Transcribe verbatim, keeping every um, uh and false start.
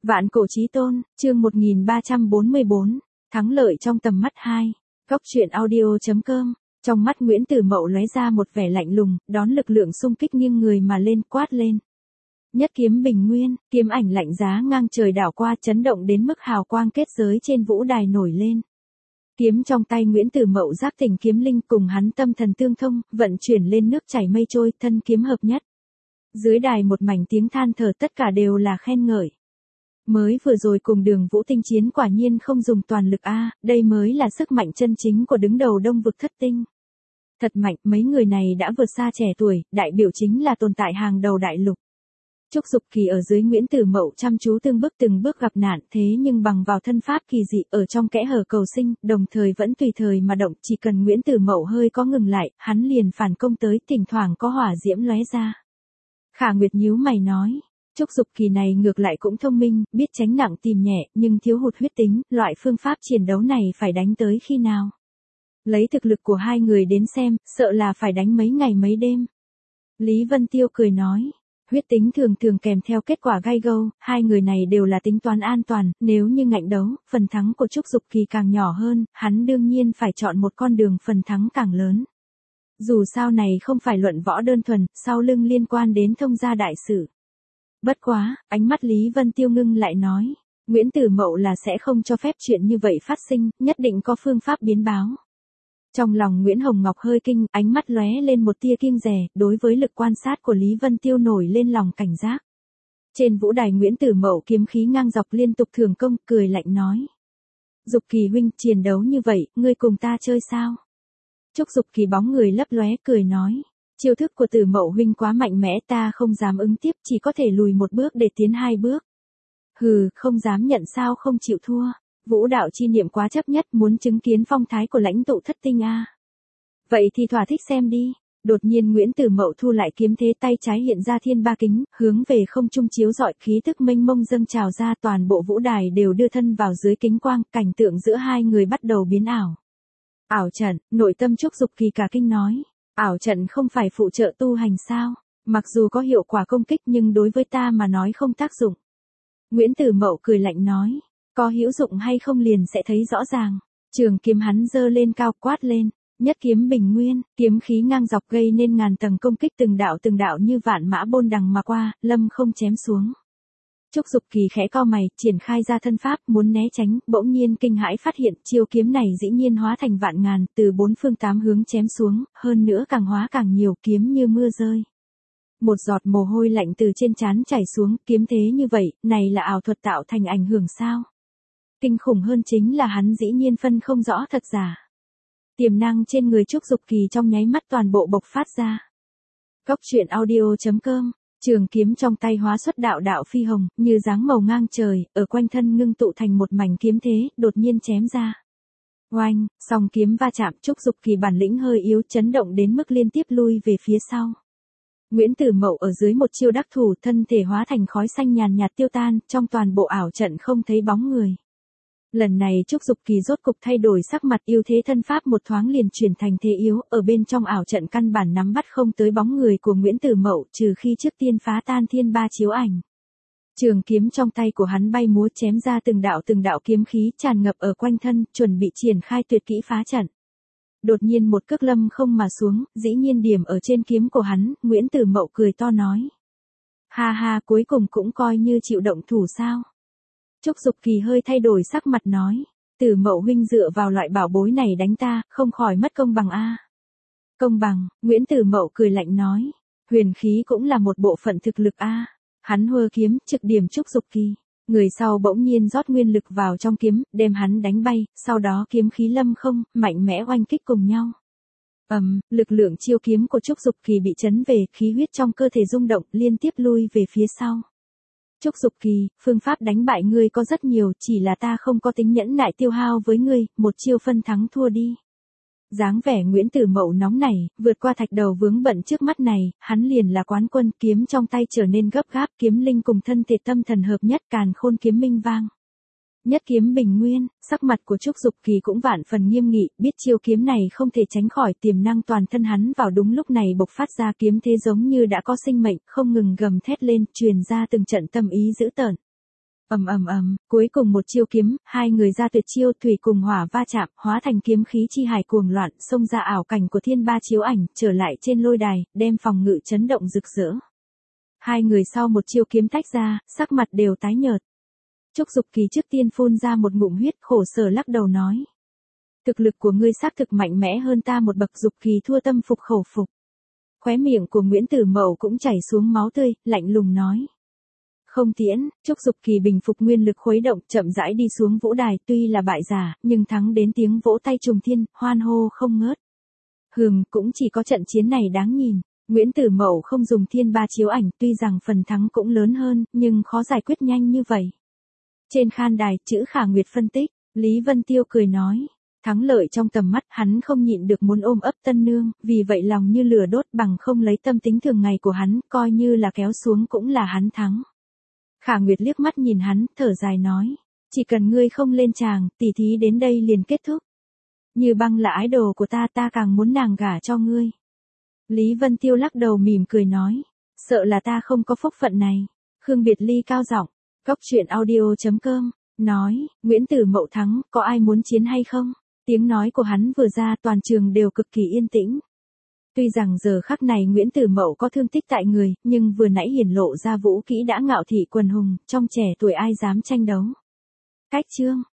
Vạn cổ chí tôn, chương một nghìn ba trăm bốn mươi bốn, thắng lợi trong tầm mắt hai. Góc truyện audio.com. Trong mắt Nguyễn Tử Mậu lóe ra một vẻ lạnh lùng, đón lực lượng xung kích nghiêng người mà lên, quát lên. Nhất kiếm bình nguyên, kiếm ảnh lạnh giá ngang trời đảo qua, chấn động đến mức hào quang kết giới trên vũ đài nổi lên. Kiếm trong tay Nguyễn Tử Mậu giác tỉnh kiếm linh cùng hắn tâm thần tương thông, vận chuyển lên nước chảy mây trôi, thân kiếm hợp nhất. Dưới đài một mảnh tiếng than thở, tất cả đều là khen ngợi. Mới vừa rồi cùng Đường Vũ tinh chiến quả nhiên không dùng toàn lực a, đây mới là sức mạnh chân chính của đứng đầu Đông vực thất tinh. Thật mạnh, mấy người này đã vượt xa trẻ tuổi, đại biểu chính là tồn tại hàng đầu đại lục. Trúc Dục Kỳ ở dưới Nguyễn Tử Mậu chăm chú từng bước từng bước gặp nạn, thế nhưng bằng vào thân pháp kỳ dị ở trong kẽ hở cầu sinh, đồng thời vẫn tùy thời mà động, chỉ cần Nguyễn Tử Mậu hơi có ngừng lại, hắn liền phản công tới, thỉnh thoảng có hỏa diễm lóe ra. Khả Nguyệt nhíu mày nói, Trúc Dục Kỳ này ngược lại cũng thông minh, biết tránh nặng tìm nhẹ, nhưng thiếu hụt huyết tính, loại phương pháp chiến đấu này phải đánh tới khi nào? Lấy thực lực của hai người đến xem, sợ là phải đánh mấy ngày mấy đêm. Lý Vân Tiêu cười nói, huyết tính thường thường kèm theo kết quả gai gâu, hai người này đều là tính toán an toàn, nếu như ngạnh đấu, phần thắng của Trúc Dục Kỳ càng nhỏ hơn, hắn đương nhiên phải chọn một con đường phần thắng càng lớn. Dù sao này không phải luận võ đơn thuần, sau lưng liên quan đến thông gia đại sự. Bất quá, ánh mắt Lý Vân Tiêu ngưng lại nói, Nguyễn Tử Mậu là sẽ không cho phép chuyện như vậy phát sinh, nhất định có phương pháp biến báo. Trong lòng Nguyễn Hồng Ngọc hơi kinh, ánh mắt lóe lên một tia kiêng dè, đối với lực quan sát của Lý Vân Tiêu nổi lên lòng cảnh giác. Trên vũ đài Nguyễn Tử Mậu kiếm khí ngang dọc liên tục thường công, cười lạnh nói. Dục Kỳ huynh, chiến đấu như vậy, ngươi cùng ta chơi sao? Trúc Dục Kỳ bóng người lấp lóe cười nói. Chiêu thức của Tử Mậu huynh quá mạnh mẽ, ta không dám ứng tiếp, chỉ có thể lùi một bước để tiến hai bước. Hừ, không dám nhận sao không chịu thua. Vũ đạo chi niệm quá chấp nhất, muốn chứng kiến phong thái của lãnh tụ thất tinh a. Vậy thì thỏa thích xem đi. Đột nhiên Nguyễn Tử Mậu thu lại kiếm thế, tay trái hiện ra thiên ba kính, hướng về không trung chiếu rọi, khí tức mênh mông dâng trào ra, toàn bộ vũ đài đều đưa thân vào dưới kính quang, cảnh tượng giữa hai người bắt đầu biến ảo. Ảo trận, nội tâm Trúc Dục Kỳ cả kinh nói. Ảo trận không phải phụ trợ tu hành sao? Mặc dù có hiệu quả công kích nhưng đối với ta mà nói không tác dụng. Nguyễn Tử Mậu cười lạnh nói. Có hữu dụng hay không liền sẽ thấy rõ ràng. Trường kiếm hắn giơ lên cao, quát lên. Nhất kiếm bình nguyên, kiếm khí ngang dọc gây nên ngàn tầng công kích, từng đạo từng đạo như vạn mã bôn đằng mà qua, lâm không chém xuống. Trúc Dục Kỳ khẽ cau mày, triển khai ra thân pháp, muốn né tránh, bỗng nhiên kinh hãi phát hiện, chiêu kiếm này dĩ nhiên hóa thành vạn ngàn, từ bốn phương tám hướng chém xuống, hơn nữa càng hóa càng nhiều, kiếm như mưa rơi. Một giọt mồ hôi lạnh từ trên trán chảy xuống, kiếm thế như vậy, này là ảo thuật tạo thành ảnh hưởng sao? Kinh khủng hơn chính là hắn dĩ nhiên phân không rõ thật giả. Tiềm năng trên người Trúc Dục Kỳ trong nháy mắt toàn bộ bộc phát ra. Góc truyện audio.com. Trường kiếm trong tay hóa xuất đạo đạo phi hồng, như dáng màu ngang trời, ở quanh thân ngưng tụ thành một mảnh kiếm thế, đột nhiên chém ra. Oanh, song kiếm va chạm, Trúc Dục Kỳ bản lĩnh hơi yếu, chấn động đến mức liên tiếp lui về phía sau. Nguyễn Tử Mậu ở dưới một chiêu đắc thủ, thân thể hóa thành khói xanh nhàn nhạt tiêu tan, trong toàn bộ ảo trận không thấy bóng người. Lần này Trúc Dục Kỳ rốt cục thay đổi sắc mặt, yêu thế thân pháp một thoáng liền chuyển thành thế yếu, ở bên trong ảo trận căn bản nắm bắt không tới bóng người của Nguyễn Tử Mậu, trừ khi trước tiên phá tan thiên ba chiếu ảnh. Trường kiếm trong tay của hắn bay múa, chém ra từng đạo từng đạo kiếm khí tràn ngập ở quanh thân, chuẩn bị triển khai tuyệt kỹ phá trận. Đột nhiên một cước lâm không mà xuống, dĩ nhiên điểm ở trên kiếm của hắn, Nguyễn Tử Mậu cười to nói. Ha ha, cuối cùng cũng coi như chịu động thủ sao? Trúc Dục Kỳ hơi thay đổi sắc mặt nói, Tử Mậu huynh dựa vào loại bảo bối này đánh ta, không khỏi mất công bằng a. Công bằng, Nguyễn Tử Mậu cười lạnh nói, huyền khí cũng là một bộ phận thực lực a. Hắn hơ kiếm, trực điểm Trúc Dục Kỳ. Người sau bỗng nhiên rót nguyên lực vào trong kiếm, đem hắn đánh bay, sau đó kiếm khí lâm không, mạnh mẽ oanh kích cùng nhau. Ầm, um, lực lượng chiêu kiếm của Trúc Dục Kỳ bị chấn về, khí huyết trong cơ thể rung động, liên tiếp lui về phía sau. Trúc Dục Kỳ, phương pháp đánh bại ngươi có rất nhiều, chỉ là ta không có tính nhẫn nại tiêu hao với ngươi, một chiêu phân thắng thua đi. Dáng vẻ Nguyễn Tử Mậu nóng nảy, vượt qua thạch đầu vướng bận trước mắt này, hắn liền là quán quân, kiếm trong tay trở nên gấp gáp, kiếm linh cùng thân thể tâm thần hợp nhất, càn khôn kiếm minh vang. Nhất kiếm bình nguyên, sắc mặt của Trúc Dục Kỳ cũng vạn phần nghiêm nghị, biết chiêu kiếm này không thể tránh khỏi, tiềm năng toàn thân hắn vào đúng lúc này bộc phát ra, kiếm thế giống như đã có sinh mệnh, không ngừng gầm thét lên, truyền ra từng trận tâm ý dữ tợn. Ầm ầm ầm, cuối cùng một chiêu kiếm, hai người ra tuyệt chiêu, thủy cùng hỏa va chạm, hóa thành kiếm khí chi hải cuồng loạn, xông ra ảo cảnh của thiên ba chiếu ảnh, trở lại trên lôi đài, đem phòng ngự chấn động rực rỡ. Hai người sau một chiêu kiếm tách ra, sắc mặt đều tái nhợt. Trúc Dục Kỳ trước tiên phun ra một ngụm huyết, khổ sở lắc đầu nói: "Thực lực của ngươi xác thực mạnh mẽ hơn ta một bậc." Dục Kỳ thua tâm phục khẩu phục. Khóe miệng của Nguyễn Tử Mậu cũng chảy xuống máu tươi, lạnh lùng nói: "Không tiễn." Trúc Dục Kỳ bình phục nguyên lực khuấy động, chậm rãi đi xuống vũ đài, tuy là bại giả, nhưng thắng đến tiếng vỗ tay trùng thiên, hoan hô không ngớt. Hừm, cũng chỉ có trận chiến này đáng nhìn. Nguyễn Tử Mậu không dùng thiên ba chiếu ảnh, tuy rằng phần thắng cũng lớn hơn, nhưng khó giải quyết nhanh như vậy. Trên khan đài, chữ Khả Nguyệt phân tích, Lý Vân Tiêu cười nói: "Thắng lợi trong tầm mắt, hắn không nhịn được muốn ôm ấp tân nương, vì vậy lòng như lửa đốt, bằng không lấy tâm tính thường ngày của hắn, coi như là kéo xuống cũng là hắn thắng." Khả Nguyệt liếc mắt nhìn hắn, thở dài nói: "Chỉ cần ngươi không lên tràng, tỉ thí đến đây liền kết thúc. Như Băng là ái đồ của ta, ta càng muốn nàng gả cho ngươi." Lý Vân Tiêu lắc đầu mỉm cười nói: "Sợ là ta không có phúc phận này." Khương Biệt Ly cao giọng, Góc truyện audio chấm com, nói: "Nguyễn Tử Mậu thắng, có ai muốn chiến hay không?" Tiếng nói của hắn vừa ra, toàn trường đều cực kỳ yên tĩnh. Tuy rằng giờ khắc này Nguyễn Tử Mậu có thương tích tại người, nhưng vừa nãy hiển lộ ra vũ kỹ đã ngạo thị quần hùng, trong trẻ tuổi ai dám tranh đấu. Cách chương